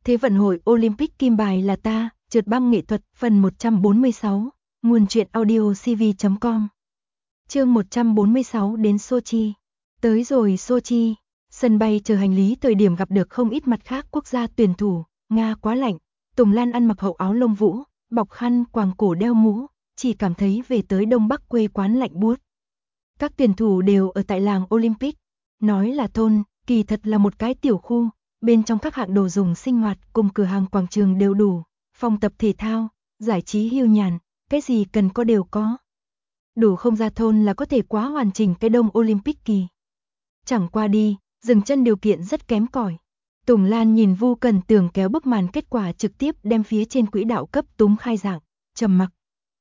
Thế vận hội Olympic kim bài là ta, trượt băng nghệ thuật, phần 146, nguồn truyện audio cv.com. Chương 146 đến Sochi. Tới rồi Sochi, sân bay chờ hành lý thời điểm gặp được không ít mặt khác quốc gia tuyển thủ, Nga quá lạnh, Tùng Lan ăn mặc hậu áo lông vũ, bọc khăn quàng cổ đeo mũ, chỉ cảm thấy về tới Đông Bắc quê quán lạnh buốt. Các tuyển thủ đều ở tại làng Olympic, nói là thôn, kỳ thật là một cái tiểu khu, bên trong các hạng đồ dùng sinh hoạt cùng cửa hàng quảng trường đều đủ, phòng tập thể thao, giải trí hiu nhàn, cái gì cần có đều có. Đủ không ra thôn là có thể quá hoàn chỉnh cái Đông Olympic kỳ. Chẳng qua đi, dừng chân điều kiện rất kém cỏi. Tùng Lan nhìn Vu Cần Tường kéo bức màn kết quả trực tiếp đem phía trên quỹ đạo cấp túm khai giảng, trầm mặc.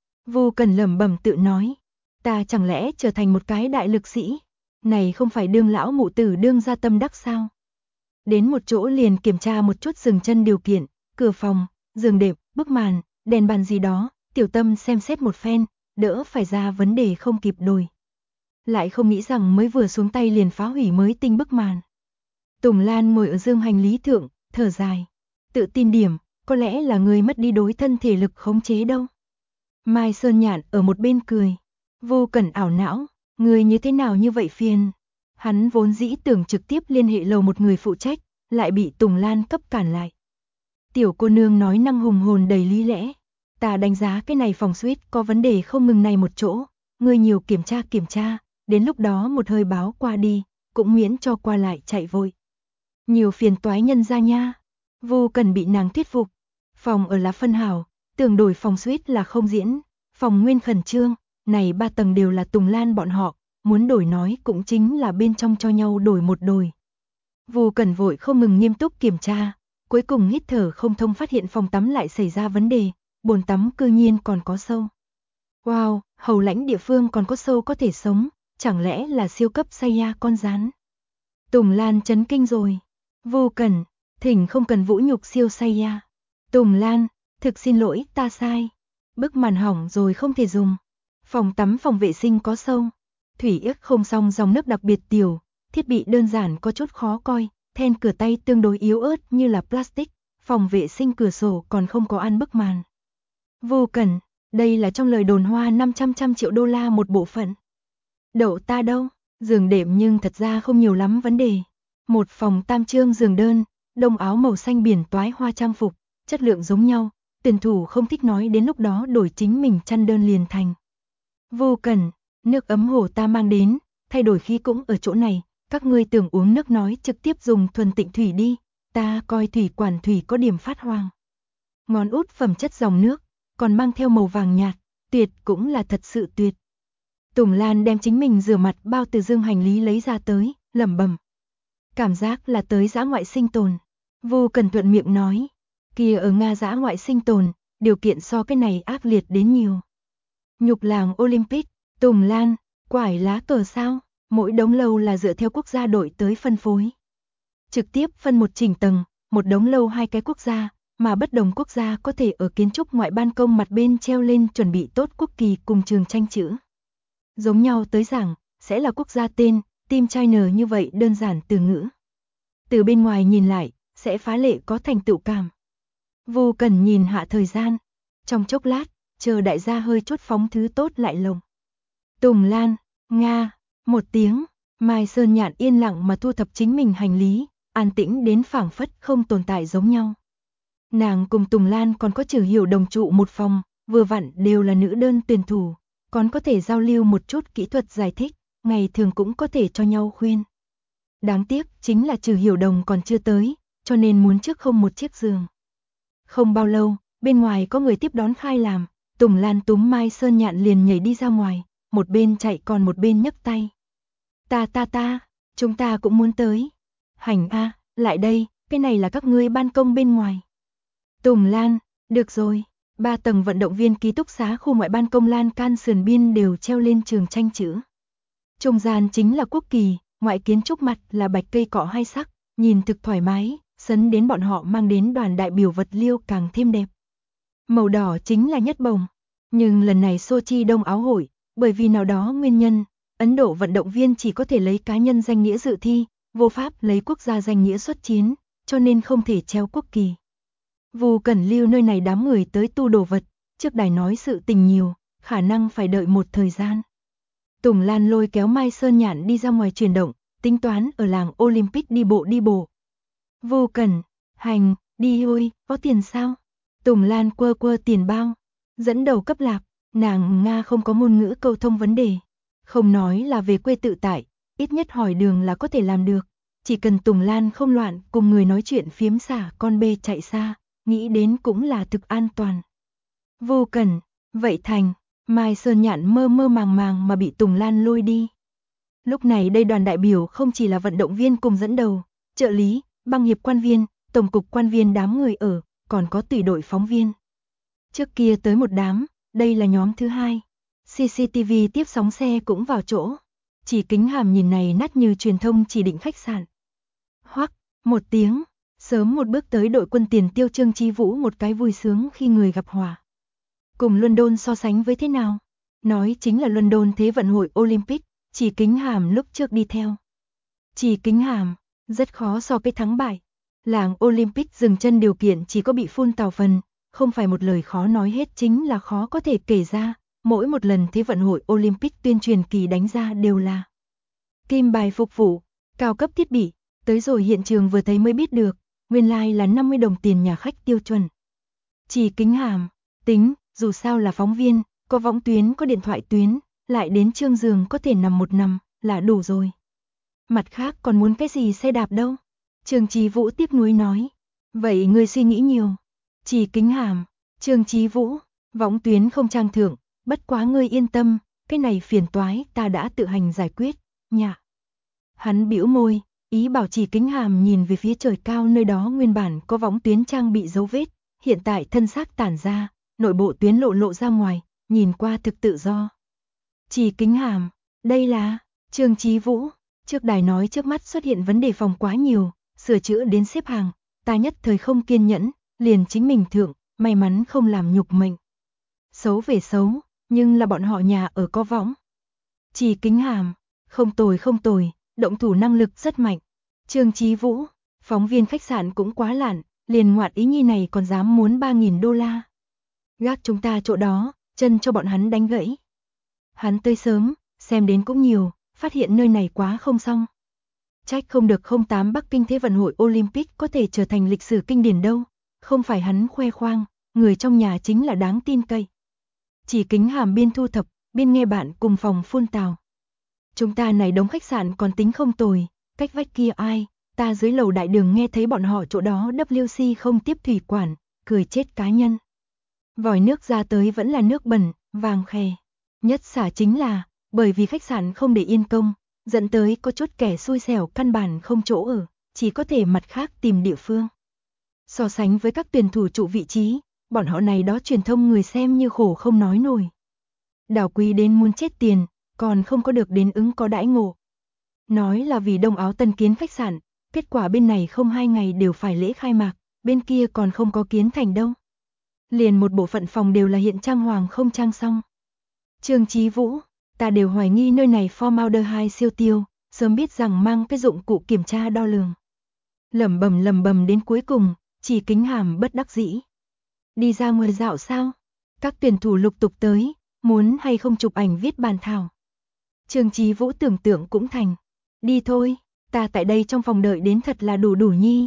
Vu Cần lẩm bẩm tự nói, ta chẳng lẽ trở thành một cái đại lực sĩ, này không phải đương lão mụ tử đương gia tâm đắc sao? Đến một chỗ liền kiểm tra một chút dừng chân điều kiện, cửa phòng, giường đệm, bức màn, đèn bàn gì đó, tiểu tâm xem xét một phen, đỡ phải ra vấn đề không kịp đổi. Lại không nghĩ rằng mới vừa xuống tay liền phá hủy mới tinh bức màn. Tùng Lan ngồi ở dương hành lý thượng, thở dài. Tự tin điểm, có lẽ là người mất đi đối thân thể lực khống chế đâu. Mai Sơn Nhạn ở một bên cười. Vô Cẩn ảo não, người như thế nào như vậy phiền. Hắn vốn dĩ tưởng trực tiếp liên hệ lầu một người phụ trách, lại bị Tùng Lan cấp cản lại. Tiểu cô nương nói năng hùng hồn đầy lý lẽ. Ta đánh giá cái này phòng suite có vấn đề không ngừng này một chỗ, ngươi nhiều kiểm tra, đến lúc đó một hơi báo qua đi, cũng miễn cho qua lại chạy vội. Nhiều phiền toái nhân ra nha. Vô Cần bị nàng thuyết phục. Phòng ở là phân hảo, tưởng đổi phòng suite là không diễn, phòng nguyên khẩn trương, này 3 tầng đều là Tùng Lan bọn họ, muốn đổi nói cũng chính là bên trong cho nhau đổi một đồi. Vô Cần vội không ngừng nghiêm túc kiểm tra, cuối cùng hít thở không thông phát hiện phòng tắm lại xảy ra vấn đề, bồn tắm cư nhiên còn có sâu. Wow, hầu lãnh địa phương còn có sâu có thể sống, chẳng lẽ là siêu cấp Saiya con rắn. Tùng Lan chấn kinh rồi. Vô Cần, thỉnh không cần vũ nhục siêu Saiya. Tùng Lan, thực xin lỗi ta sai. Bức màn hỏng rồi không thể dùng. Phòng tắm phòng vệ sinh có sâu. Thủy ức không xong dòng nước đặc biệt tiểu, thiết bị đơn giản có chút khó coi, then cửa tay tương đối yếu ớt như là plastic, phòng vệ sinh cửa sổ còn không có ăn bức màn. Vô Cần, đây là trong lời đồn hoa 500 triệu đô la một bộ phận. Đậu ta đâu, giường đệm nhưng thật ra không nhiều lắm vấn đề. Một phòng tam trương giường đơn, đông áo màu xanh biển toái hoa trang phục, chất lượng giống nhau, tuyển thủ không thích nói đến lúc đó đổi chính mình chăn đơn liền thành. Vô Cần, nước ấm hồ ta mang đến, thay đổi khí cũng ở chỗ này, các ngươi tưởng uống nước nói trực tiếp dùng thuần tịnh thủy đi, ta coi thủy quản thủy có điểm phát hoang. Ngón út phẩm chất dòng nước, còn mang theo màu vàng nhạt, tuyệt cũng là thật sự tuyệt. Tùng Lan đem chính mình rửa mặt bao từ dương hành lý lấy ra tới, lẩm bẩm. Cảm giác là tới dã ngoại sinh tồn. Vô Cần thuận miệng nói, kia ở Nga dã ngoại sinh tồn, điều kiện so cái này ác liệt đến nhiều. Nhục làng Olympic, Tùng Lan, quải lá cờ sao, mỗi đống lâu là dựa theo quốc gia đội tới phân phối. Trực tiếp phân một chỉnh tầng, một đống lâu hai cái quốc gia, mà bất đồng quốc gia có thể ở kiến trúc ngoại ban công mặt bên treo lên chuẩn bị tốt quốc kỳ cùng trường tranh chữ. Giống nhau tới giảng, sẽ là quốc gia tên, Team China như vậy đơn giản từ ngữ. Từ bên ngoài nhìn lại, sẽ phá lệ có thành tựu cảm. Vô Cần nhìn hạ thời gian. Trong chốc lát, chờ đại gia hơi chút phóng thứ tốt lại lồng. Tùng Lan, Nga, một tiếng, Mai Sơn Nhạn yên lặng mà thu thập chính mình hành lý, an tĩnh đến phảng phất không tồn tại giống nhau. Nàng cùng Tùng Lan còn có Trử Hiểu đồng trụ một phòng, vừa vặn đều là nữ đơn tuyển thủ, còn có thể giao lưu một chút kỹ thuật giải thích, ngày thường cũng có thể cho nhau khuyên. Đáng tiếc chính là Trử Hiểu đồng còn chưa tới, cho nên muốn trước không một chiếc giường. Không bao lâu, bên ngoài có người tiếp đón khai làm, Tùng Lan túm Mai Sơn Nhạn liền nhảy đi ra ngoài, một bên chạy còn một bên nhấc tay. Ta, chúng ta cũng muốn tới. Hành a, lại đây, cái này là các ngươi ban công bên ngoài. Tùng Lan, được rồi, 3 tầng vận động viên ký túc xá khu ngoại ban công lan can sườn biên đều treo lên trường tranh chữ. Trung gian chính là quốc kỳ, ngoại kiến trúc mặt là bạch cây cọ hai sắc, nhìn thực thoải mái, sấn đến bọn họ mang đến đoàn đại biểu vật liêu càng thêm đẹp. Màu đỏ chính là nhất bồng, nhưng lần này Sochi Đông Áo hội, bởi vì nào đó nguyên nhân, Ấn Độ vận động viên chỉ có thể lấy cá nhân danh nghĩa dự thi, vô pháp lấy quốc gia danh nghĩa xuất chiến, cho nên không thể treo quốc kỳ. Vu Cẩn lưu nơi này đám người tới tu đồ vật, trước đài nói sự tình nhiều, khả năng phải đợi một thời gian. Tùng Lan lôi kéo Mai Sơn Nhạn đi ra ngoài chuyển động, tính toán ở làng Olympic đi bộ. Vu Cẩn, hành, đi thôi, có tiền sao? Tùng Lan quơ tiền bao, dẫn đầu cấp lạc, nàng Nga không có ngôn ngữ câu thông vấn đề. Không nói là về quê tự tại, ít nhất hỏi đường là có thể làm được. Chỉ cần Tùng Lan không loạn cùng người nói chuyện phiếm xả con bê chạy xa, nghĩ đến cũng là thực an toàn. Vu Cẩn, vậy thành, Mai Sơn Nhạn mơ màng mà bị Tùng Lan lôi đi. Lúc này đây đoàn đại biểu không chỉ là vận động viên cùng dẫn đầu, trợ lý, băng hiệp quan viên, tổng cục quan viên đám người ở, còn có tùy đội phóng viên. Trước kia tới một đám, đây là nhóm thứ hai. CCTV tiếp sóng xe cũng vào chỗ. Chỉ Kính Hàm nhìn này nát như truyền thông chỉ định khách sạn. Hoắc, một tiếng, sớm một bước tới đội quân tiền tiêu Trương Chí Vũ một cái vui sướng khi người gặp hòa. Cùng London so sánh với thế nào? Nói chính là London Thế vận hội Olympic, Chỉ Kính Hàm lúc trước đi theo. Chỉ Kính Hàm, rất khó so cái thắng bại. Làng Olympic dừng chân điều kiện chỉ có bị phun tào phần, không phải một lời khó nói hết chính là khó có thể kể ra, mỗi một lần Thế vận hội Olympic tuyên truyền kỳ đánh ra đều là kim bài phục vụ, cao cấp thiết bị, tới rồi hiện trường vừa thấy mới biết được, nguyên lai là 50 đồng tiền nhà khách tiêu chuẩn. Chỉ Kính Hàm, tính, dù sao là phóng viên, có võng tuyến có điện thoại tuyến, lại đến trương giường có thể nằm một nằm, là đủ rồi. Mặt khác còn muốn cái gì xe đạp đâu? Trương Chí Vũ tiếp nối nói. Vậy ngươi suy nghĩ nhiều. Chỉ Kính Hàm, Trương Chí Vũ, võng tuyến không trang thượng, bất quá ngươi yên tâm, cái này phiền toái ta đã tự hành giải quyết, nhạ. Hắn bĩu môi, ý bảo Chỉ Kính Hàm nhìn về phía trời cao nơi đó nguyên bản có võng tuyến trang bị dấu vết, hiện tại thân xác tản ra, nội bộ tuyến lộ ra ngoài, nhìn qua thực tự do. Chỉ Kính Hàm, đây là, Trương Chí Vũ, trước đài nói trước mắt xuất hiện vấn đề phòng quá nhiều, sửa chữa đến xếp hàng, ta nhất thời không kiên nhẫn, liền chính mình thượng, may mắn không làm nhục mệnh. Xấu về xấu, nhưng là bọn họ nhà ở có võng. Chỉ Kính Hàm, không tồi, động thủ năng lực rất mạnh. Trương Chí Vũ, phóng viên khách sạn cũng quá lạn, liền ngoạn ý nhi này còn dám muốn 3.000 đô la. Gác chúng ta chỗ đó, chân cho bọn hắn đánh gãy. Hắn tới sớm, xem đến cũng nhiều, phát hiện nơi này quá không xong. Trách không được 08 Bắc Kinh Thế vận hội Olympic có thể trở thành lịch sử kinh điển đâu, không phải hắn khoe khoang, người trong nhà chính là đáng tin cậy. Chỉ Kính Hàm biên thu thập, biên nghe bạn cùng phòng phun tào. Chúng ta này đống khách sạn còn tính không tồi, cách vách kia ai, ta dưới lầu đại đường nghe thấy bọn họ chỗ đó WC không tiếp thủy quản, cười chết cá nhân. Vòi nước ra tới vẫn là nước bẩn, vàng khè. Nhất xả chính là, bởi vì khách sạn không để yên công, dẫn tới có chút kẻ xui xẻo căn bản không chỗ ở, chỉ có thể mặt khác tìm địa phương. So sánh với các tuyển thủ trụ vị trí, bọn họ này đó truyền thông người xem như khổ không nói nổi. Đảo quý đến muốn chết tiền, còn không có được đến ứng có đãi ngộ. Nói là vì Đông Áo tân kiến khách sạn, kết quả bên này không 2 ngày đều phải lễ khai mạc, bên kia còn không có kiến thành đâu. Liền một bộ phận phòng đều là hiện trang hoàng không trang xong. Trương Chí Vũ, ta đều hoài nghi nơi này formaldehyde siêu tiêu, sớm biết rằng mang cái dụng cụ kiểm tra đo lường. Lẩm bẩm đến cuối cùng, Chỉ Kính Hàm bất đắc dĩ. Đi ra ngoài dạo sao? Các tuyển thủ lục tục tới, muốn hay không chụp ảnh viết bàn thảo. Trương Chí Vũ tưởng tượng cũng thành. Đi thôi, ta tại đây trong phòng đợi đến thật là đủ nhi.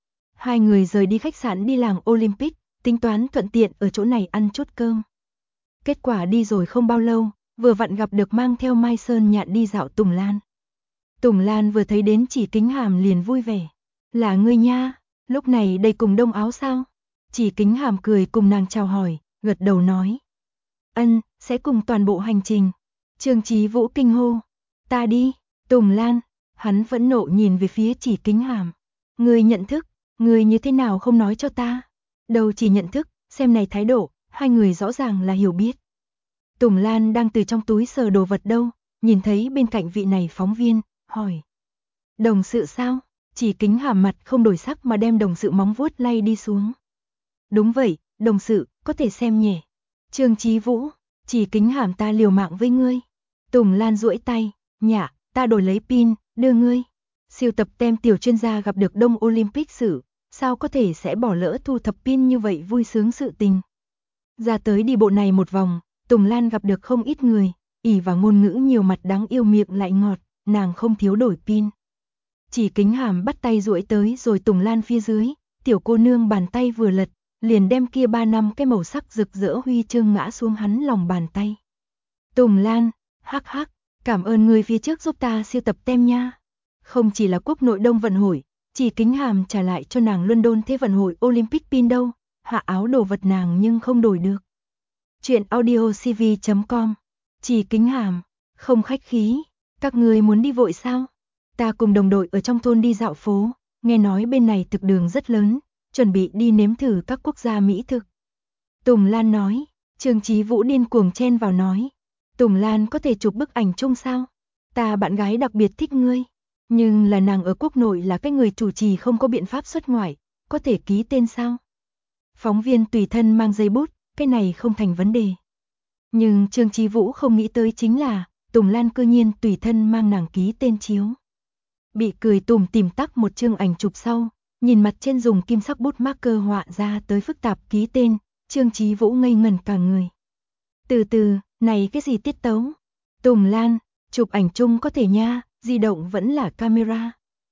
Hai người rời đi khách sạn đi làng Olympic, tính toán thuận tiện ở chỗ này ăn chút cơm. Kết quả đi rồi không bao lâu, vừa vặn gặp được mang theo Mai Sơn Nhạn đi dạo Tùng Lan. Tùng Lan vừa thấy đến Chỉ Kính Hàm liền vui vẻ. Là ngươi nha, lúc này đây cùng Đông Áo sao? Chỉ Kính Hàm cười cùng nàng chào hỏi, gật đầu nói. Ân, sẽ cùng toàn bộ hành trình. Trương Chí Vũ kinh hô. Ta đi, Tùng Lan, hắn phẫn nộ nhìn về phía Chỉ Kính Hàm. Ngươi nhận thức, ngươi như thế nào không nói cho ta? Đâu chỉ nhận thức, xem này thái độ, hai người rõ ràng là hiểu biết. Tùng Lan đang từ trong túi sờ đồ vật đâu, nhìn thấy bên cạnh vị này phóng viên, hỏi. Đồng sự sao? Chỉ Kính Hàm mặt không đổi sắc mà đem đồng sự móng vuốt lay đi xuống. Đúng vậy, đồng sự, có thể xem nhẹ. Trương Chí Vũ, Chỉ Kính Hàm ta liều mạng với ngươi. Tùng Lan duỗi tay, nhạ, ta đổi lấy pin, đưa ngươi. Siêu tập tem tiểu chuyên gia gặp được Đông Olympic sử, sao có thể sẽ bỏ lỡ thu thập pin như vậy vui sướng sự tình. Ra tới đi bộ này một vòng, Tùng Lan gặp được không ít người, ỷ và ngôn ngữ nhiều mặt đáng yêu miệng lại ngọt, nàng không thiếu đổi pin. Chỉ Kính Hàm bắt tay duỗi tới rồi Tùng Lan phía dưới, tiểu cô nương bàn tay vừa lật, liền đem kia 3 năm cái màu sắc rực rỡ huy chương ngã xuống hắn lòng bàn tay. Tùng Lan, hắc hắc, cảm ơn người phía trước giúp ta siêu tập tem nha. Không chỉ là quốc nội đông vận hội, Chỉ Kính Hàm trả lại cho nàng London thế vận hội Olympic pin đâu, hạ áo đồ vật nàng nhưng không đổi được. Chuyện audio cv.com. Chỉ Kính Hàm, không khách khí, các người muốn đi vội sao? Ta cùng đồng đội ở trong thôn đi dạo phố, nghe nói bên này thực đường rất lớn, chuẩn bị đi nếm thử các quốc gia mỹ thực. Tùng Lan nói, Trương Chí Vũ điên cuồng chen vào nói, Tùng Lan có thể chụp bức ảnh chung sao? Ta bạn gái đặc biệt thích ngươi, nhưng là nàng ở quốc nội là cái người chủ trì không có biện pháp xuất ngoại, có thể ký tên sao? Phóng viên tùy thân mang giấy bút, cái này không thành vấn đề. Nhưng Trương Chí Vũ không nghĩ tới chính là, Tùng Lan cư nhiên tùy thân mang nàng ký tên chiếu. Bị cười tủm tỉm tắc một chương ảnh chụp sau, nhìn mặt trên dùng kim sắc bút marker họa ra tới phức tạp ký tên, Trương Chí Vũ ngây ngẩn cả người. Từ từ, này cái gì tiết tấu? Tùng Lan, chụp ảnh chung có thể nha, di động vẫn là camera.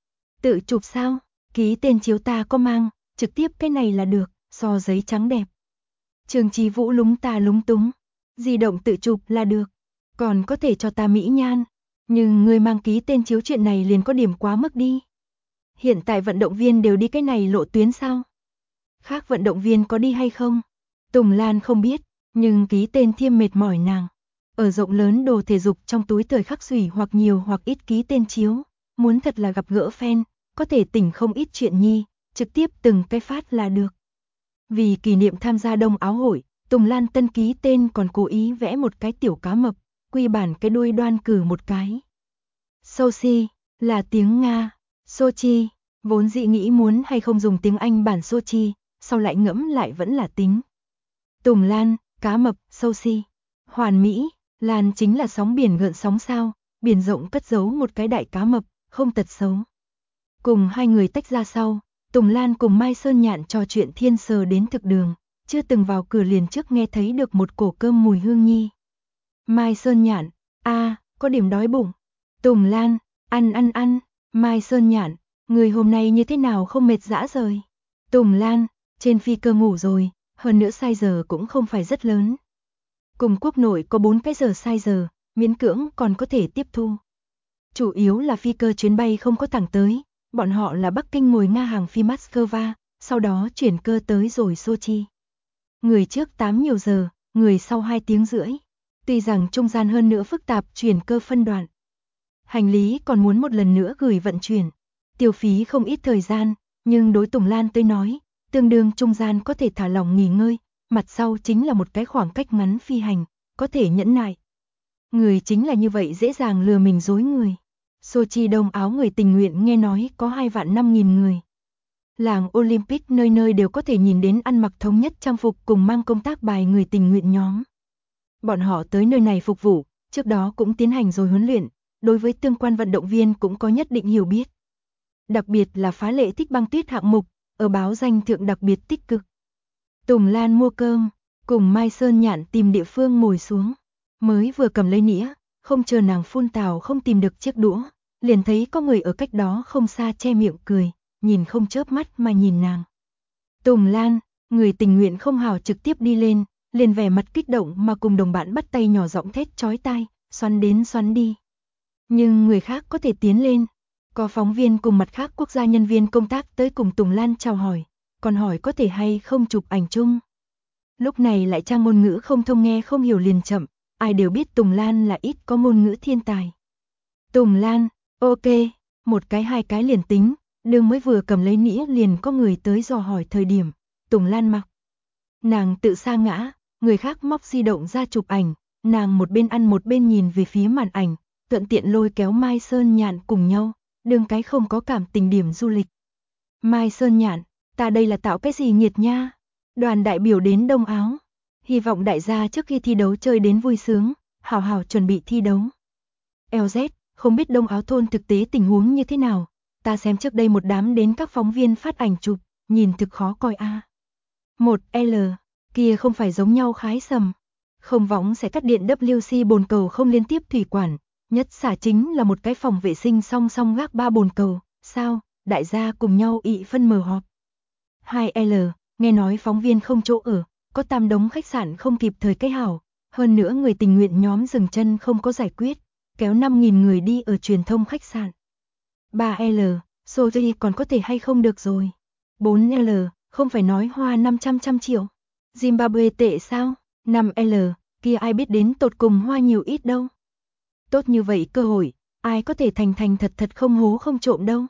Tự chụp sao? Ký tên chiếu ta có mang, trực tiếp cái này là được, so giấy trắng đẹp. Trương Chí Vũ lúng ta lúng túng, di động tự chụp là được, còn có thể cho ta mỹ nhan, nhưng người mang ký tên chiếu chuyện này liền có điểm quá mức đi. Hiện tại vận động viên đều đi cái này lộ tuyến sao? Khác vận động viên có đi hay không? Tùng Lan không biết, nhưng ký tên thiêm mệt mỏi nàng. Ở rộng lớn đồ thể dục trong túi thời khắc sủy hoặc nhiều hoặc ít ký tên chiếu, muốn thật là gặp gỡ fan, có thể tỉnh không ít chuyện nhi, trực tiếp từng cái phát là được. Vì kỷ niệm tham gia Đông Áo hội, Tùng Lan tân ký tên còn cố ý vẽ một cái tiểu cá mập, quy bản cái đuôi đoan cử một cái. Sochi là tiếng Nga, Sochi, vốn dị nghĩ muốn hay không dùng tiếng Anh bản Sochi, sau lại ngẫm lại vẫn là tính. Tùng Lan, cá mập, Sochi, hoàn mỹ, Lan chính là sóng biển gợn sóng sao, biển rộng cất giấu một cái đại cá mập, không tật xấu. Cùng hai người tách ra sau, Tùng Lan cùng Mai Sơn Nhạn trò chuyện thiên sờ đến thực đường, chưa từng vào cửa liền trước nghe thấy được một cổ cơm mùi hương nhi. Mai Sơn Nhạn, có điểm đói bụng. Tùng Lan, ăn. Mai Sơn Nhạn, người hôm nay như thế nào không mệt dã rời? Tùng Lan, trên phi cơ ngủ rồi, hơn nữa sai giờ cũng không phải rất lớn. Cùng quốc nội có 4 cái giờ sai giờ, miễn cưỡng còn có thể tiếp thu. Chủ yếu là phi cơ chuyến bay không có thẳng tới, bọn họ là Bắc Kinh ngồi Nga hàng phi Moscow, sau đó chuyển cơ tới rồi Sochi. Người trước 8 nhiều giờ, người sau 2 tiếng rưỡi. Tuy rằng trung gian hơn nữa phức tạp chuyển cơ phân đoạn. Hành lý còn muốn một lần nữa gửi vận chuyển. Tiêu phí không ít thời gian, nhưng đối Tùng Lan tới nói, tương đương trung gian có thể thả lỏng nghỉ ngơi, mặt sau chính là một cái khoảng cách ngắn phi hành, có thể nhẫn nại. Người chính là như vậy dễ dàng lừa mình dối người. Sochi Đông Áo người tình nguyện nghe nói có 2.500.000 người. Làng Olympic nơi nơi đều có thể nhìn đến ăn mặc thống nhất trang phục cùng mang công tác bài người tình nguyện nhóm. Bọn họ tới nơi này phục vụ, trước đó cũng tiến hành rồi huấn luyện, đối với tương quan vận động viên cũng có nhất định hiểu biết. Đặc biệt là phá lệ thích băng tuyết hạng mục, ở báo danh thượng đặc biệt tích cực. Tùng Lan mua cơm, cùng Mai Sơn Nhạn tìm địa phương ngồi xuống, mới vừa cầm lấy nĩa, không chờ nàng phun tào không tìm được chiếc đũa, liền thấy có người ở cách đó không xa che miệng cười, nhìn không chớp mắt mà nhìn nàng. Tùng Lan, người tình nguyện không hào trực tiếp đi lên, liền vẻ mặt kích động mà cùng đồng bạn bắt tay nhỏ giọng thét chói tai, xoắn đến xoắn đi. Nhưng người khác có thể tiến lên, có phóng viên cùng mặt khác quốc gia nhân viên công tác tới cùng Tùng Lan chào hỏi, còn hỏi có thể hay không chụp ảnh chung. Lúc này lại trang ngôn ngữ không thông nghe không hiểu liền chậm, ai đều biết Tùng Lan là ít có ngôn ngữ thiên tài. Tùng Lan, ok, một cái hai cái liền tính, đường mới vừa cầm lấy nĩa liền có người tới dò hỏi thời điểm, Tùng Lan mặc. Nàng tự sa ngã, người khác móc di động ra chụp ảnh, nàng một bên ăn một bên nhìn về phía màn ảnh, thuận tiện lôi kéo Mai Sơn Nhạn cùng nhau, đường cái không có cảm tình điểm du lịch. Mai Sơn Nhạn, ta đây là tạo cái gì nghiệt nha? Đoàn đại biểu đến Đông Áo, hy vọng đại gia trước khi thi đấu chơi đến vui sướng, hào hào chuẩn bị thi đấu. LZ, không biết Đông Áo thôn thực tế tình huống như thế nào, ta xem trước đây một đám đến các phóng viên phát ảnh chụp, nhìn thực khó coi a. 1L, kia không phải giống nhau khái sầm. Không võng sẽ cắt điện WC bồn cầu không liên tiếp thủy quản, nhất xả chính là một cái phòng vệ sinh song song gác 3 bồn cầu, sao, đại gia cùng nhau ị phân mờ họp. 2L, nghe nói phóng viên không chỗ ở, có 8 đống khách sạn không kịp thời cái hảo, hơn nữa người tình nguyện nhóm dừng chân không có giải quyết, kéo 5.000 người đi ở truyền thông khách sạn. 3L, Soji còn có thể hay không được rồi. 4L, không phải nói hoa 500 triệu. Zimbabwe tệ sao? 5L, kia ai biết đến tột cùng hoa nhiều ít đâu. Tốt như vậy cơ hội, ai có thể thành thật không hố không trộm đâu.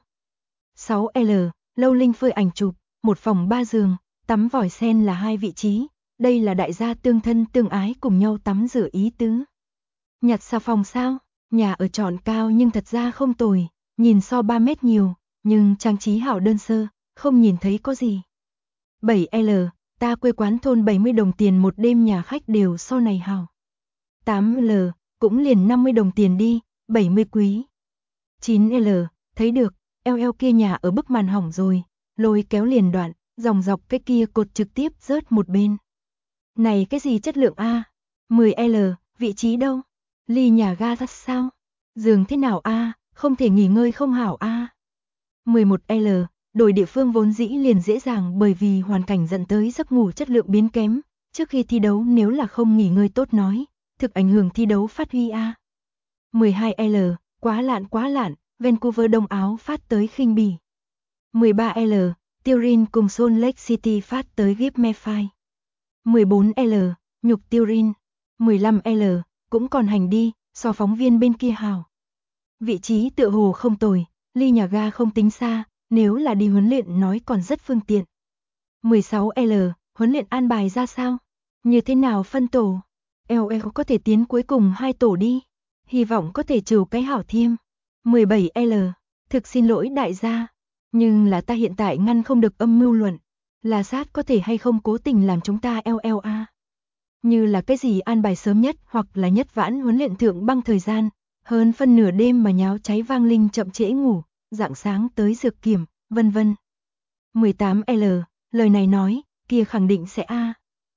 6L, Lâu Linh phơi ảnh chụp, một phòng 3 giường, tắm vòi sen là 2 vị trí, đây là đại gia tương thân tương ái cùng nhau tắm rửa ý tứ. Nhặt xà phòng sao? Nhà ở trọn cao nhưng thật ra không tồi, nhìn so 3 mét nhiều, nhưng trang trí hảo đơn sơ, không nhìn thấy có gì. 7L, ta quê quán thôn 70 đồng tiền một đêm nhà khách đều so này hảo. 8L, cũng liền 50 đồng tiền đi, 70 quý. 9L, thấy được, eo kia nhà ở bức màn hỏng rồi, lôi kéo liền đoạn, dòng dọc cái kia cột trực tiếp rớt một bên. Này cái gì chất lượng a? 10L, vị trí đâu? Ly nhà ga ra sao? Giường thế nào a? Không thể nghỉ ngơi không hảo a. 11L, đổi địa phương vốn dĩ liền dễ dàng bởi vì hoàn cảnh dẫn tới giấc ngủ chất lượng biến kém, trước khi thi đấu nếu là không nghỉ ngơi tốt nói, thực ảnh hưởng thi đấu phát huy a. 12L, quá lạn, Vancouver Đông Áo phát tới khinh bỉ. 13L, Turin cùng Salt Lake City phát tới Gipmefy. 14L, nhục Turin. 15L, cũng còn hành đi, so phóng viên bên kia hào. Vị trí tựa hồ không tồi, ly nhà ga không tính xa, nếu là đi huấn luyện nói còn rất phương tiện. 16L, huấn luyện an bài ra sao? Như thế nào phân tổ? LL có thể tiến cuối cùng 2 tổ đi. Hy vọng có thể trừ cái hảo thiêm. 17L, thực xin lỗi đại gia. Nhưng là ta hiện tại ngăn không được âm mưu luận. Là sát có thể hay không cố tình làm chúng ta LLA. Như là cái gì an bài sớm nhất hoặc là nhất vãn huấn luyện thượng băng thời gian. Hơn phân nửa đêm mà nháo cháy vang linh chậm trễ ngủ, rạng sáng tới dược kiểm, vân vân. 18L, lời này nói, kia khẳng định sẽ A.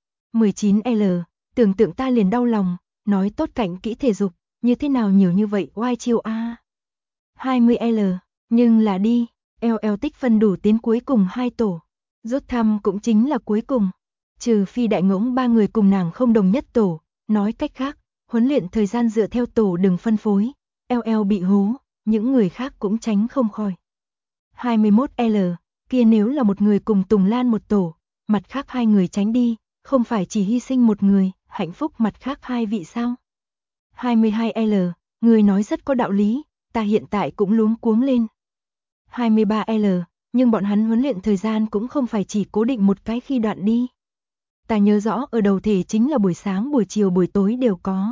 19L, tưởng tượng ta liền đau lòng, nói tốt cảnh kỹ thể dục, như thế nào nhiều như vậy oai chiêu A. 20L, nhưng là đi, LL tích phân đủ tiến cuối cùng 2 tổ, rút thăm cũng chính là cuối cùng, trừ phi đại ngỗng 3 người cùng nàng không đồng nhất tổ, nói cách khác, huấn luyện thời gian dựa theo tổ đừng phân phối, LL bị hố, những người khác cũng tránh không khỏi. 21L, kia nếu là một người cùng Tùng Lan một tổ, mặt khác 2 người tránh đi, không phải chỉ hy sinh một người, hạnh phúc mặt khác 2 vị sao? 22L, người nói rất có đạo lý, ta hiện tại cũng luống cuống lên. 23L, nhưng bọn hắn huấn luyện thời gian cũng không phải chỉ cố định một cái khi đoạn đi. Ta nhớ rõ ở đầu thể chính là buổi sáng, buổi chiều, buổi tối đều có.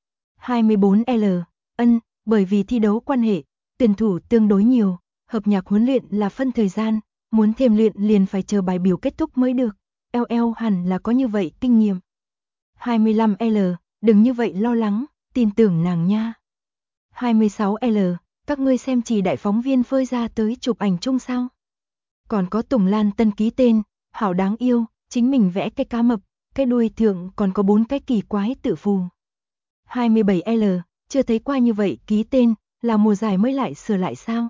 24L, bởi vì thi đấu quan hệ, tuyển thủ tương đối nhiều, hợp nhạc huấn luyện là phân thời gian, muốn thêm luyện liền phải chờ bài biểu kết thúc mới được. LL hẳn là có như vậy kinh nghiệm. 25L, đừng như vậy lo lắng, tin tưởng nàng nha. 26L, các ngươi xem chỉ đại phóng viên phơi ra tới chụp ảnh chung sao? Còn có Tùng Lan tân ký tên, hảo đáng yêu, chính mình vẽ cái cá mập, cái đuôi thượng còn có 4 cái kỳ quái tự phù. 27L, chưa thấy qua như vậy ký tên, là mùa giải mới lại sửa lại sao?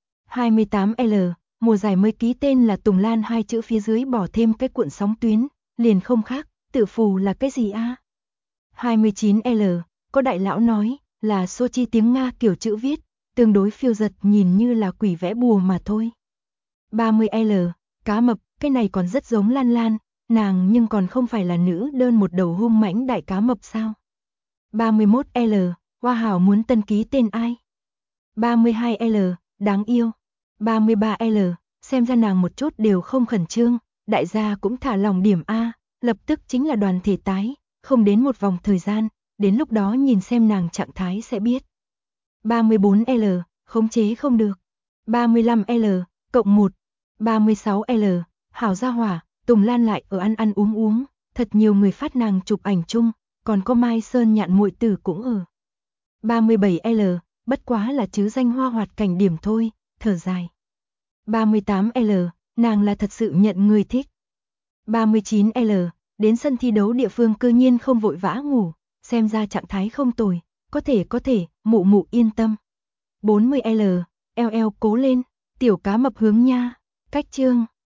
28L, mùa giải mới ký tên là Tùng Lan 2 chữ phía dưới bỏ thêm cái cuộn sóng tuyến, liền không khác, tự phù là cái gì a? 29L, có đại lão nói, là Sochi tiếng Nga kiểu chữ viết, tương đối phiêu giật nhìn như là quỷ vẽ bùa mà thôi. 30L, cá mập, cái này còn rất giống Lan Lan, nàng nhưng còn không phải là nữ đơn một đầu hung mãnh đại cá mập sao? 31L, Hoa Hảo muốn tân ký tên ai? 32L, đáng yêu. 33L, xem ra nàng một chút đều không khẩn trương, đại gia cũng thả lòng điểm A, lập tức chính là đoàn thể tái, không đến một vòng thời gian, đến lúc đó nhìn xem nàng trạng thái sẽ biết. 34L, khống chế không được. 35L, cộng 1. 36L, hảo gia hỏa, Tùng Lan lại ở ăn uống, thật nhiều người phát nàng chụp ảnh chung, còn có Mai Sơn Nhạn muội tử cũng ở. 37L, bất quá là chứ danh hoa hoạt cảnh điểm thôi, thở dài. 38L, Nàng là thật sự nhận người thích. 39L, đến sân thi đấu địa phương cư nhiên không vội vã ngủ, xem ra trạng thái không tồi, có thể, mụ mụ yên tâm. 40L, eo cố lên, tiểu cá mập hướng nha, cách chương.